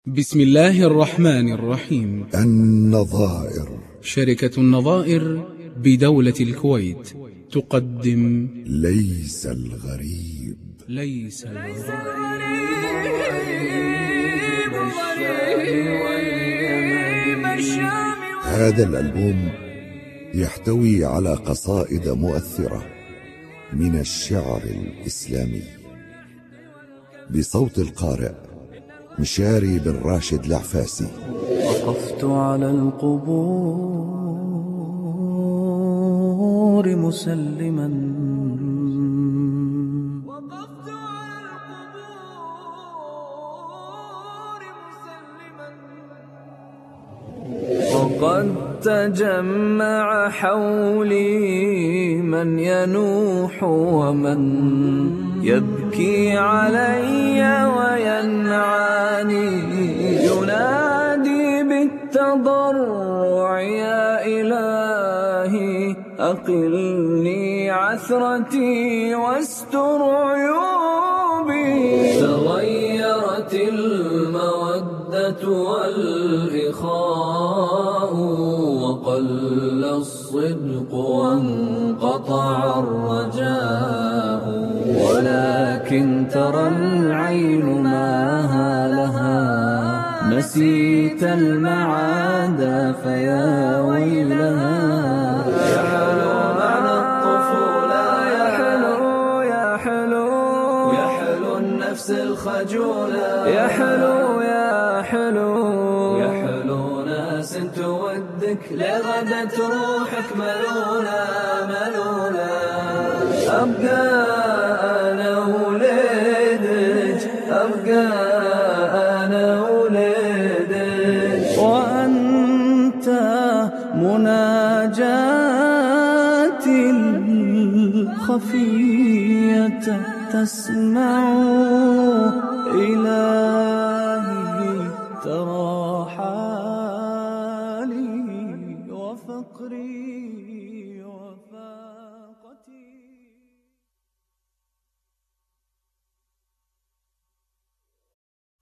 بسم الله الرحمن الرحيم. النظائر. شركة النظائر بدولة الكويت تقدم ليس الغريب. هذا الألبوم يحتوي على قصائد مؤثرة من الشعر الإسلامي بصوت القارئ مشاري بن راشد العفاسي. وقفت على القبور مسلما وقد تجمع حولي من ينوح ومن يبكي علي وينعاني، ينادي بالتضرع يا إلهي أقلني عثرتي واستر عيوبي. تغيرت المودة والإخاء وقل الصدق وانقطع الرجاء، ولكن ترى العين ما لها نسيت المعاد فيا ويلها. يا حلو معنى الطفولة، يا حلو يا حلو يا حلو النفس الخجولة، يا حلو يا حلو يا حلو ناس تودك لغدت روحك ملولة ملولة. أبقى أنا وليدك، أبقى أنا وليدك، وأنت مناجاتي الخفية تسمع إلى